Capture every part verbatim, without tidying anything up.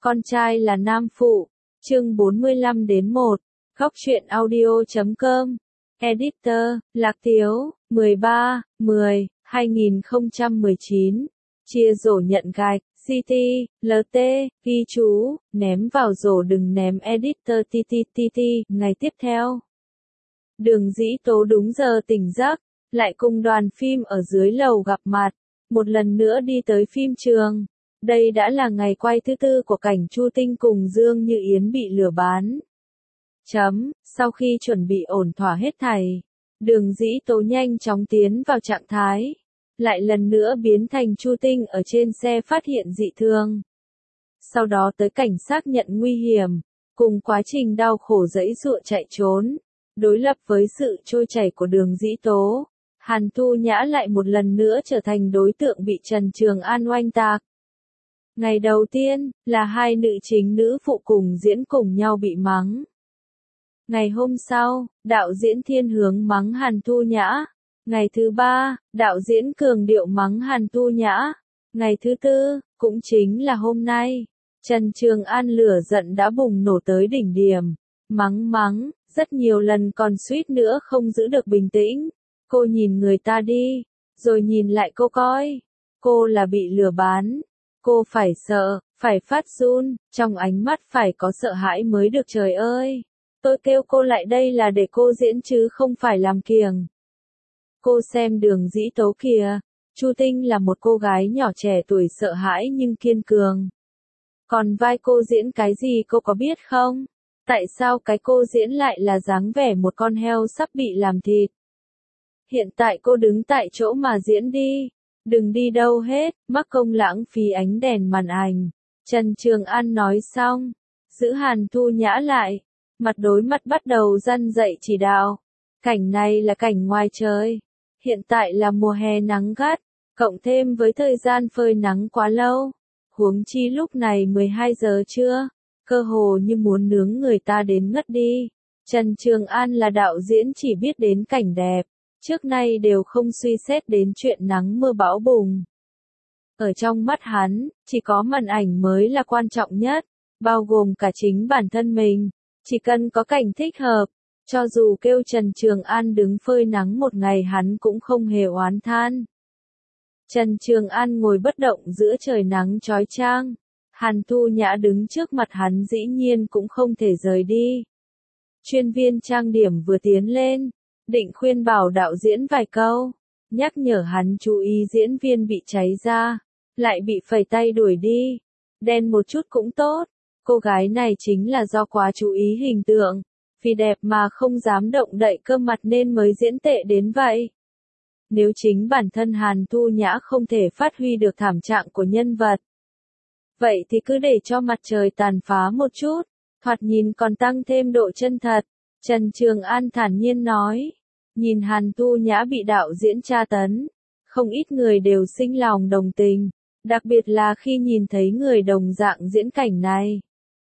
Con trai là nam phụ. Chương bốn mươi lăm đến một. Góc truyện audio chấm com. Editor, Lạc Tiếu, mười ba, mười, hai nghìn không trăm mười chín. Chia rổ nhận gạch, xê tê, lờ tê, ghi chú, ném vào rổ đừng ném editor ttt. Ngày tiếp theo, Đường Dĩ Tố đúng giờ tỉnh giấc, lại cùng đoàn phim ở dưới lầu gặp mặt, một lần nữa đi tới phim trường. Đây đã là ngày quay thứ tư của cảnh Chu Tinh cùng Dương Như Yến bị lừa bán. Chấm, sau khi chuẩn bị ổn thỏa hết thảy, Đường Dĩ Tố nhanh chóng tiến vào trạng thái, lại lần nữa biến thành Chu Tinh ở trên xe phát hiện dị thường. Sau đó tới cảnh xác nhận nguy hiểm, cùng quá trình đau khổ giãy giụa chạy trốn, đối lập với sự trôi chảy của Đường Dĩ Tố, Hàn Thu Nhã lại một lần nữa trở thành đối tượng bị Trần Trường An oanh tạc. Ngày đầu tiên, là hai nữ chính nữ phụ cùng diễn cùng nhau bị mắng. Ngày hôm sau, đạo diễn Thiên Hướng mắng Hàn Thu Nhã. Ngày thứ ba, đạo diễn Cường Điệu mắng Hàn Thu Nhã. Ngày thứ tư, cũng chính là hôm nay, Trần Trường An lửa giận đã bùng nổ tới đỉnh điểm. Mắng mắng, rất nhiều lần còn suýt nữa không giữ được bình tĩnh. Cô nhìn người ta đi, rồi nhìn lại cô coi. Cô là bị lừa bán. Cô phải sợ, phải phát run, trong ánh mắt phải có sợ hãi mới được trời ơi. Tôi kêu cô lại đây là để cô diễn chứ không phải làm kiềng. Cô xem Đường Dĩ Tố kìa, Chu Tinh là một cô gái nhỏ trẻ tuổi sợ hãi nhưng kiên cường. Còn vai cô diễn cái gì cô có biết không? Tại sao cái cô diễn lại là dáng vẻ một con heo sắp bị làm thịt? Hiện tại cô đứng tại chỗ mà diễn đi. Đừng đi đâu hết, mắc công lãng phí ánh đèn màn ảnh. Trần Trường An nói xong, giữ Hàn Thu Nhã lại, mặt đối mặt bắt đầu răn dạy chỉ đạo. Cảnh này là cảnh ngoài trời. Hiện tại là mùa hè nắng gắt, cộng thêm với thời gian phơi nắng quá lâu. Huống chi lúc này mười hai giờ trưa, cơ hồ như muốn nướng người ta đến ngất đi. Trần Trường An là đạo diễn chỉ biết đến cảnh đẹp. Trước nay đều không suy xét đến chuyện nắng mưa bão bùng. Ở trong mắt hắn, chỉ có màn ảnh mới là quan trọng nhất, bao gồm cả chính bản thân mình. Chỉ cần có cảnh thích hợp, cho dù kêu Trần Trường An đứng phơi nắng một ngày hắn cũng không hề oán than. Trần Trường An ngồi bất động giữa trời nắng chói chang. Hàn Thu Nhã đứng trước mặt hắn dĩ nhiên cũng không thể rời đi. Chuyên viên trang điểm vừa tiến lên, định khuyên bảo đạo diễn vài câu, nhắc nhở hắn chú ý diễn viên bị cháy da, lại bị phẩy tay đuổi đi. Đen một chút cũng tốt, cô gái này chính là do quá chú ý hình tượng, vì đẹp mà không dám động đậy cơ mặt nên mới diễn tệ đến vậy. Nếu chính bản thân Hàn Thu Nhã không thể phát huy được thảm trạng của nhân vật, vậy thì cứ để cho mặt trời tàn phá một chút, thoạt nhìn còn tăng thêm độ chân thật. Trần Trường An thản nhiên nói, nhìn Hàn Thu Nhã bị đạo diễn tra tấn, không ít người đều sinh lòng đồng tình, đặc biệt là khi nhìn thấy người đồng dạng diễn cảnh này.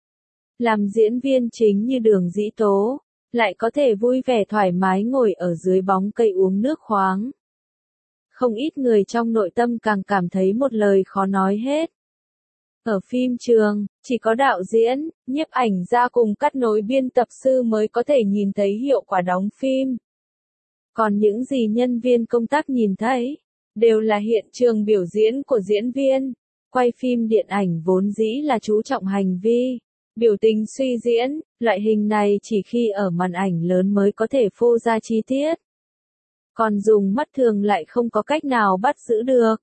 Làm diễn viên chính như Đường Dĩ Tố, lại có thể vui vẻ thoải mái ngồi ở dưới bóng cây uống nước khoáng. Không ít người trong nội tâm càng cảm thấy một lời khó nói hết. Ở phim trường, chỉ có đạo diễn, nhiếp ảnh gia cùng cắt nối biên tập sư mới có thể nhìn thấy hiệu quả đóng phim. Còn những gì nhân viên công tác nhìn thấy, đều là hiện trường biểu diễn của diễn viên. Quay phim điện ảnh vốn dĩ là chú trọng hành vi, biểu tình suy diễn, loại hình này chỉ khi ở màn ảnh lớn mới có thể phô ra chi tiết. Còn dùng mắt thường lại không có cách nào bắt giữ được.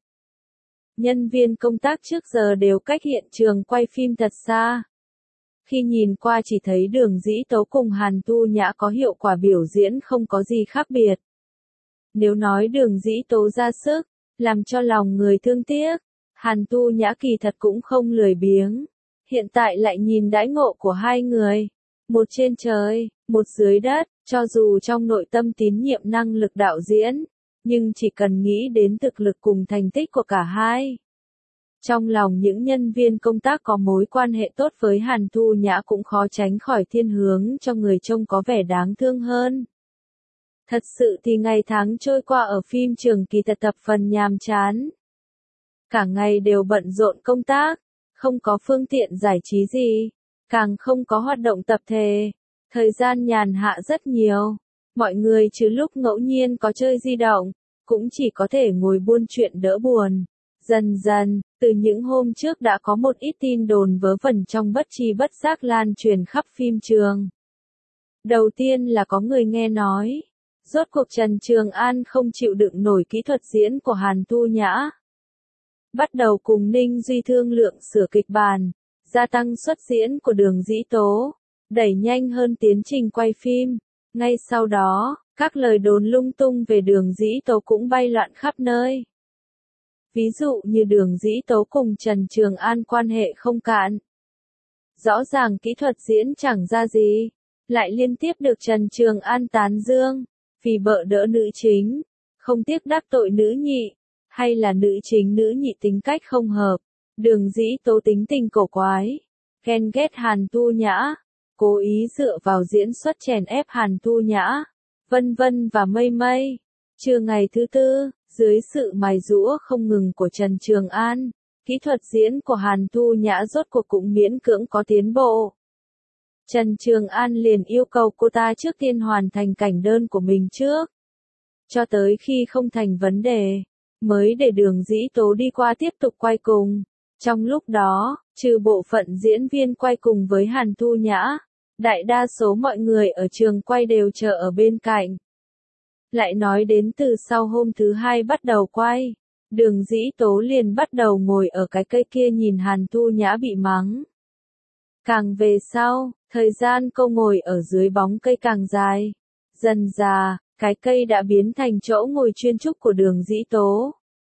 Nhân viên công tác trước giờ đều cách hiện trường quay phim thật xa. Khi nhìn qua chỉ thấy Đường Dĩ Tố cùng Hàn Thu Nhã có hiệu quả biểu diễn không có gì khác biệt. Nếu nói Đường Dĩ Tố ra sức, làm cho lòng người thương tiếc, Hàn Thu Nhã kỳ thật cũng không lười biếng. Hiện tại lại nhìn đãi ngộ của hai người, một trên trời, một dưới đất, cho dù trong nội tâm tín nhiệm năng lực đạo diễn, nhưng chỉ cần nghĩ đến thực lực cùng thành tích của cả hai. Trong lòng những nhân viên công tác có mối quan hệ tốt với Hàn Thu Nhã cũng khó tránh khỏi thiên hướng cho người trông có vẻ đáng thương hơn. Thật sự thì ngày tháng trôi qua ở phim trường kỳ thật thập phần nhàm chán. Cả ngày đều bận rộn công tác, không có phương tiện giải trí gì, càng không có hoạt động tập thể. Thời gian nhàn hạ rất nhiều, mọi người trừ lúc ngẫu nhiên có chơi di động, cũng chỉ có thể ngồi buôn chuyện đỡ buồn. Dần dần, từ những hôm trước đã có một ít tin đồn vớ vẩn trong bất tri bất giác lan truyền khắp phim trường. Đầu tiên là có người nghe nói, rốt cuộc Trần Trường An không chịu đựng nổi kỹ thuật diễn của Hàn Tu Nhã. Bắt đầu cùng Ninh Duy thương lượng sửa kịch bản, gia tăng suất diễn của Đường Dĩ Tố, đẩy nhanh hơn tiến trình quay phim. Ngay sau đó, các lời đồn lung tung về Đường Dĩ Tố cũng bay loạn khắp nơi. Ví dụ như Đường Dĩ Tố cùng Trần Trường An quan hệ không cạn. Rõ ràng kỹ thuật diễn chẳng ra gì, lại liên tiếp được Trần Trường An tán dương, vì bợ đỡ nữ chính, không tiếc đắc tội nữ nhị, hay là nữ chính nữ nhị tính cách không hợp, Đường Dĩ Tố tính tình cổ quái, ghen ghét Hàn Tu Nhã, cố ý dựa vào diễn xuất chèn ép Hàn Tu Nhã, vân vân và mây mây. Trưa ngày thứ tư, dưới sự mài giũa không ngừng của Trần Trường An, kỹ thuật diễn của Hàn Tu Nhã rốt cuộc cũng miễn cưỡng có tiến bộ. Trần Trường An liền yêu cầu cô ta trước tiên hoàn thành cảnh đơn của mình trước. Cho tới khi không thành vấn đề, mới để Đường Dĩ Tố đi qua tiếp tục quay cùng. Trong lúc đó, trừ bộ phận diễn viên quay cùng với Hàn Tu Nhã, đại đa số mọi người ở trường quay đều chờ ở bên cạnh. Lại nói đến từ sau hôm thứ hai bắt đầu quay, Đường Dĩ Tố liền bắt đầu ngồi ở cái cây kia nhìn Hàn Tu Nhã bị mắng. Càng về sau, thời gian cô ngồi ở dưới bóng cây càng dài. Dần dà, cái cây đã biến thành chỗ ngồi chuyên trúc của Đường Dĩ Tố.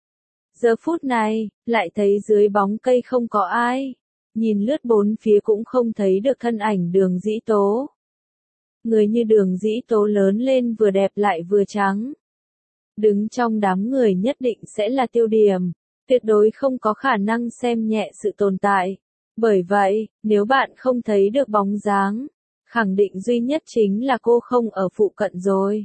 Giờ phút này, lại thấy dưới bóng cây không có ai. Nhìn lướt bốn phía cũng không thấy được thân ảnh Đường Dĩ Tố. Người như Đường Dĩ Tố lớn lên vừa đẹp lại vừa trắng. Đứng trong đám người nhất định sẽ là tiêu điểm, tuyệt đối không có khả năng xem nhẹ sự tồn tại. Bởi vậy, nếu bạn không thấy được bóng dáng, khẳng định duy nhất chính là cô không ở phụ cận rồi.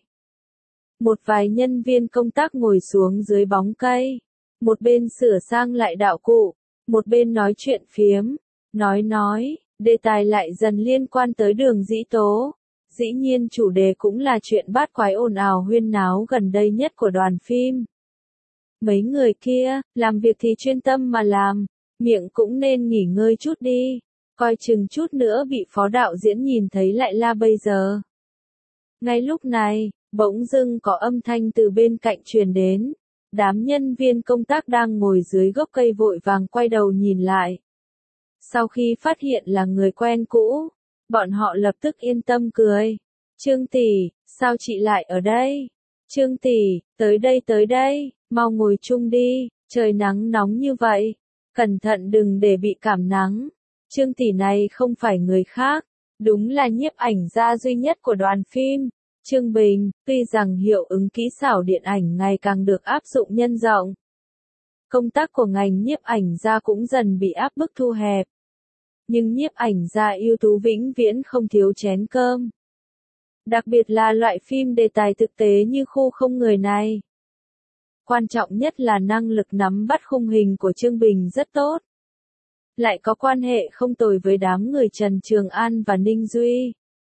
Một vài nhân viên công tác ngồi xuống dưới bóng cây, một bên sửa sang lại đạo cụ, một bên nói chuyện phiếm, nói nói, đề tài lại dần liên quan tới Đường Dĩ Tố. Dĩ nhiên chủ đề cũng là chuyện bát quái ồn ào huyên náo gần đây nhất của đoàn phim. Mấy người kia, làm việc thì chuyên tâm mà làm, miệng cũng nên nghỉ ngơi chút đi, coi chừng chút nữa bị phó đạo diễn nhìn thấy lại la bây giờ. Ngay lúc này, bỗng dưng có âm thanh từ bên cạnh truyền đến, đám nhân viên công tác đang ngồi dưới gốc cây vội vàng quay đầu nhìn lại. Sau khi phát hiện là người quen cũ, bọn họ lập tức yên tâm cười. Trương tỷ, sao chị lại ở đây? Trương tỷ, tới đây tới đây, mau ngồi chung đi, trời nắng nóng như vậy. Cẩn thận đừng để bị cảm nắng. Trương tỷ này không phải người khác, đúng là nhiếp ảnh gia duy nhất của đoàn phim, Trương Bình. Tuy rằng hiệu ứng kỹ xảo điện ảnh ngày càng được áp dụng nhân rộng, công tác của ngành nhiếp ảnh gia cũng dần bị áp bức thu hẹp. Nhưng nhiếp ảnh gia ưu tú vĩnh viễn không thiếu chén cơm. Đặc biệt là loại phim đề tài thực tế như Khu Không Người này. Quan trọng nhất là năng lực nắm bắt khung hình của Trương Bình rất tốt. Lại có quan hệ không tồi với đám người Trần Trường An và Ninh Duy.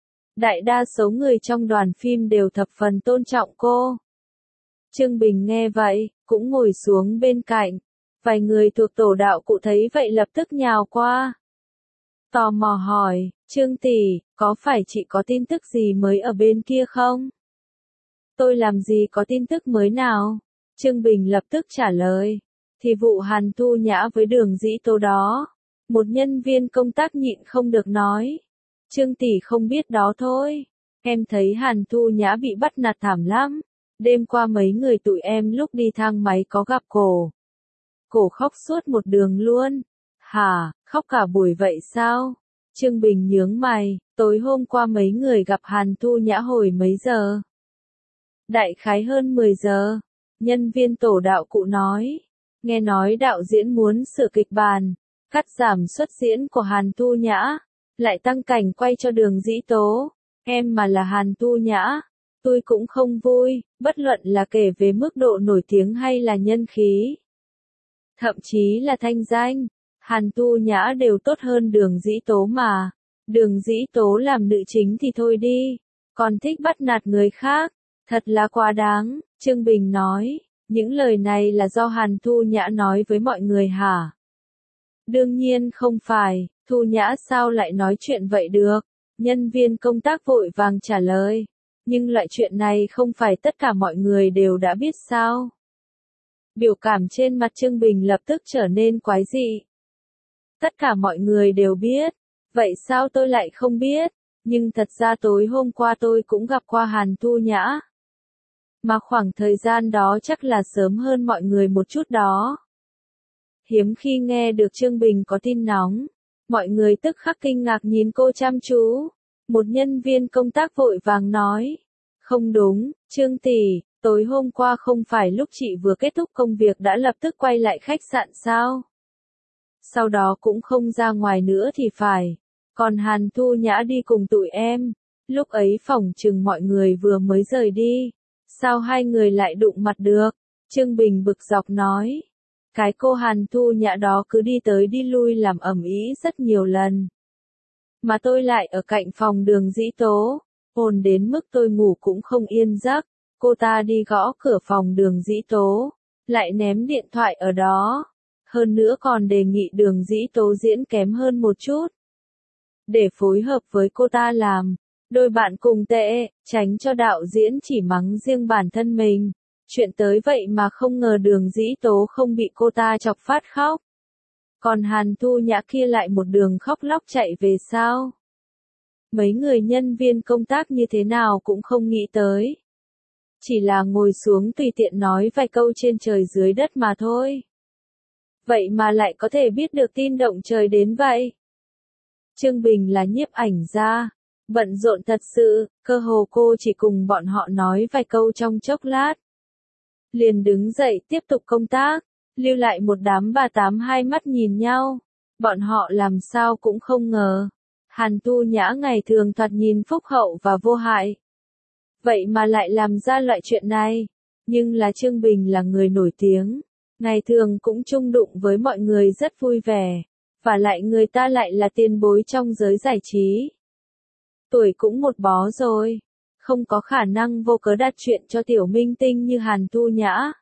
Đại đa số người trong đoàn phim đều thập phần tôn trọng cô. Trương Bình nghe vậy, cũng ngồi xuống bên cạnh. Vài người thuộc tổ đạo cụ thấy vậy lập tức nhào qua. Tò mò hỏi, Trương tỷ, có phải chị có tin tức gì mới ở bên kia không? Tôi làm gì có tin tức mới nào? Trương Bình lập tức trả lời, thì vụ Hàn Tu Nhã với Đường Dĩ Tố đó. Một nhân viên công tác nhịn không được nói. Trương tỷ không biết đó thôi. Em thấy Hàn Tu Nhã bị bắt nạt thảm lắm. Đêm qua mấy người tụi em lúc đi thang máy có gặp cổ. Cổ khóc suốt một đường luôn. Hả, khóc cả buổi vậy sao? Trương Bình nhướng mày, tối hôm qua mấy người gặp Hàn Tu Nhã hồi mấy giờ? Đại khái hơn mười giờ. Nhân viên tổ đạo cụ nói. Nghe nói đạo diễn muốn sửa kịch bản, cắt giảm suất diễn của Hàn Tu Nhã, lại tăng cảnh quay cho Đường Dĩ Tố. Em mà là Hàn Tu Nhã, tôi cũng không vui, bất luận là kể về mức độ nổi tiếng hay là nhân khí. Thậm chí là thanh danh. Hàn Tu Nhã đều tốt hơn Đường Dĩ Tố mà. Đường Dĩ Tố làm nữ chính thì thôi đi, còn thích bắt nạt người khác, thật là quá đáng, Trương Bình nói. Những lời này là do Hàn Tu Nhã nói với mọi người hả? Đương nhiên không phải, Tu Nhã sao lại nói chuyện vậy được? Nhân viên công tác vội vàng trả lời. Nhưng loại chuyện này không phải tất cả mọi người đều đã biết sao? Biểu cảm trên mặt Trương Bình lập tức trở nên quái dị. Tất cả mọi người đều biết. Vậy sao tôi lại không biết? Nhưng thật ra tối hôm qua tôi cũng gặp qua Hàn Tu Nhã. Mà khoảng thời gian đó chắc là sớm hơn mọi người một chút đó. Hiếm khi nghe được Trương Bình có tin nóng. Mọi người tức khắc kinh ngạc nhìn cô chăm chú. Một nhân viên công tác vội vàng nói. Không đúng, Trương tỷ, tối hôm qua không phải lúc chị vừa kết thúc công việc đã lập tức quay lại khách sạn sao? Sau đó cũng không ra ngoài nữa thì phải. Còn Hàn Tu Nhã đi cùng tụi em. Lúc ấy phỏng chừng mọi người vừa mới rời đi. Sao hai người lại đụng mặt được? Trương Bình bực dọc nói. Cái cô Hàn Tu Nhã đó cứ đi tới đi lui làm ầm ĩ rất nhiều lần. Mà tôi lại ở cạnh phòng Đường Dĩ Tố. Ồn đến mức tôi ngủ cũng không yên giấc. Cô ta đi gõ cửa phòng Đường Dĩ Tố. Lại ném điện thoại ở đó. Hơn nữa còn đề nghị Đường Dĩ Tố diễn kém hơn một chút. Để phối hợp với cô ta làm. Đôi bạn cùng tệ, tránh cho đạo diễn chỉ mắng riêng bản thân mình. Chuyện tới vậy mà không ngờ Đường Dĩ Tố không bị cô ta chọc phát khóc. Còn Hàn Tu Nhã kia lại một đường khóc lóc chạy về sao? Mấy người nhân viên công tác như thế nào cũng không nghĩ tới. Chỉ là ngồi xuống tùy tiện nói vài câu trên trời dưới đất mà thôi. Vậy mà lại có thể biết được tin động trời đến vậy. Trương Bình là nhiếp ảnh gia. Bận rộn thật sự, cơ hồ cô chỉ cùng bọn họ nói vài câu trong chốc lát. Liền đứng dậy tiếp tục công tác, lưu lại một đám bà tám hai mắt nhìn nhau. Bọn họ làm sao cũng không ngờ. Hàn Tu Nhã ngày thường thoạt nhìn phúc hậu và vô hại. Vậy mà lại làm ra loại chuyện này. Nhưng là Trương Bình là người nổi tiếng. Ngày thường cũng chung đụng với mọi người rất vui vẻ. Và lại người ta lại là tiền bối trong giới giải trí. Tuổi cũng một bó rồi. Không có khả năng vô cớ đặt chuyện cho tiểu minh tinh như Hàn Tu Nhã.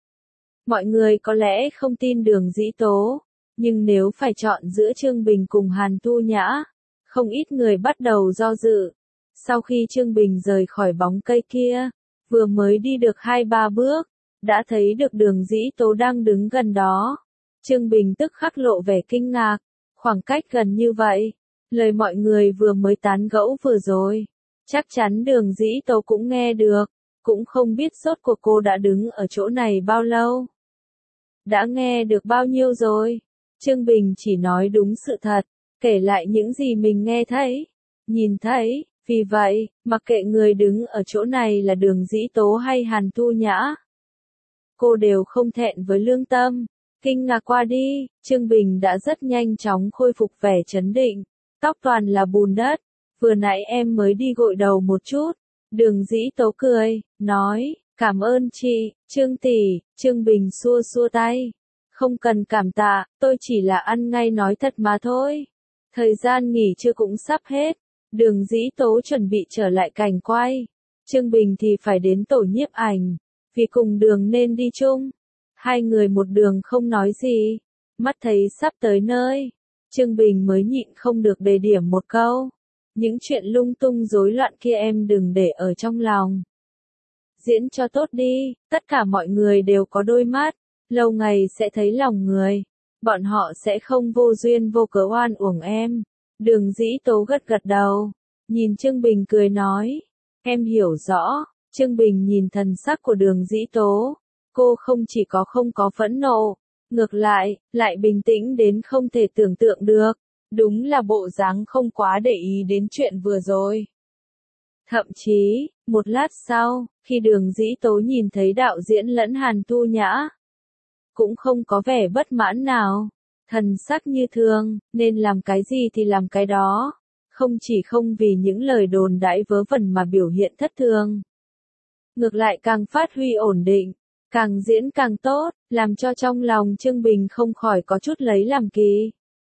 Mọi người có lẽ không tin Đường Dĩ Tố. Nhưng nếu phải chọn giữa Trương Bình cùng Hàn Tu Nhã. Không ít người bắt đầu do dự. Sau khi Trương Bình rời khỏi bóng cây kia. Vừa mới đi được hai ba bước. Đã thấy được Đường Dĩ Tố đang đứng gần đó. Trương Bình tức khắc lộ vẻ kinh ngạc. Khoảng cách gần như vậy. Lời mọi người vừa mới tán gẫu vừa rồi. Chắc chắn Đường Dĩ Tố cũng nghe được. Cũng không biết rốt cuộc cô đã đứng ở chỗ này bao lâu. Đã nghe được bao nhiêu rồi. Trương Bình chỉ nói đúng sự thật. Kể lại những gì mình nghe thấy. Nhìn thấy. Vì vậy, mặc kệ người đứng ở chỗ này là Đường Dĩ Tố hay Hàn Tu Nhã. Cô đều không thẹn với lương tâm. Kinh ngạc qua đi, Trương Bình đã rất nhanh chóng khôi phục vẻ trấn định. Tóc toàn là bùn đất. Vừa nãy em mới đi gội đầu một chút. Đường Dĩ Tố cười, nói, cảm ơn chị, Trương tỷ. Trương Bình xua xua tay. Không cần cảm tạ, tôi chỉ là ăn ngay nói thật mà thôi. Thời gian nghỉ trưa cũng sắp hết. Đường Dĩ Tố chuẩn bị trở lại cảnh quay. Trương Bình thì phải đến tổ nhiếp ảnh. Vì cùng Đường nên đi chung. Hai người một đường không nói gì. Mắt thấy sắp tới nơi. Trương Bình mới nhịn không được đề điểm một câu. Những chuyện lung tung rối loạn kia em đừng để ở trong lòng. Diễn cho tốt đi, tất cả mọi người đều có đôi mắt. Lâu ngày sẽ thấy lòng người. Bọn họ sẽ không vô duyên vô cớ oan uổng em. Đường Dĩ Tố gật gật đầu. Nhìn Trương Bình cười nói. Em hiểu rõ. Trương Bình nhìn thần sắc của Đường Dĩ Tố. Cô không chỉ có không có phẫn nộ. Ngược lại, lại bình tĩnh đến không thể tưởng tượng được. Đúng là bộ dáng không quá để ý đến chuyện vừa rồi. Thậm chí, một lát sau, khi Đường Dĩ Tố nhìn thấy đạo diễn lẫn Hàn Tu Nhã. Cũng không có vẻ bất mãn nào. Thần sắc như thường, nên làm cái gì thì làm cái đó. Không chỉ không vì những lời đồn đãi vớ vẩn mà biểu hiện thất thường. Ngược lại càng phát huy ổn định. Càng diễn càng tốt, làm cho trong lòng Trương Bình không khỏi có chút lấy làm kỳ.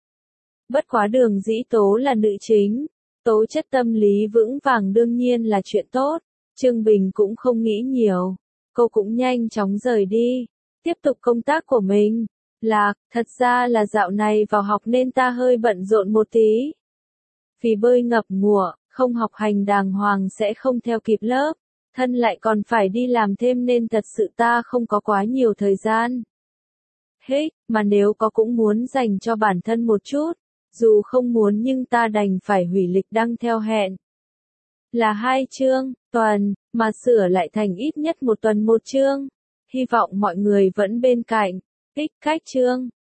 Bất quá Đường Dĩ Tố là nữ chính, tố chất tâm lý vững vàng đương nhiên là chuyện tốt. Trương Bình cũng không nghĩ nhiều, cô cũng nhanh chóng rời đi, tiếp tục công tác của mình. Lạc, thật ra là dạo này vào học nên ta hơi bận rộn một tí. Vì bơi ngập ngụa, không học hành đàng hoàng sẽ không theo kịp lớp, thân lại còn phải đi làm thêm nên thật sự ta không có quá nhiều thời gian. Hết, mà nếu có cũng muốn dành cho bản thân một chút, dù không muốn nhưng ta đành phải hủy lịch đăng theo hẹn. Là hai chương, tuần, mà sửa lại thành ít nhất một tuần một chương. Hy vọng mọi người vẫn bên cạnh. Tích cách chương.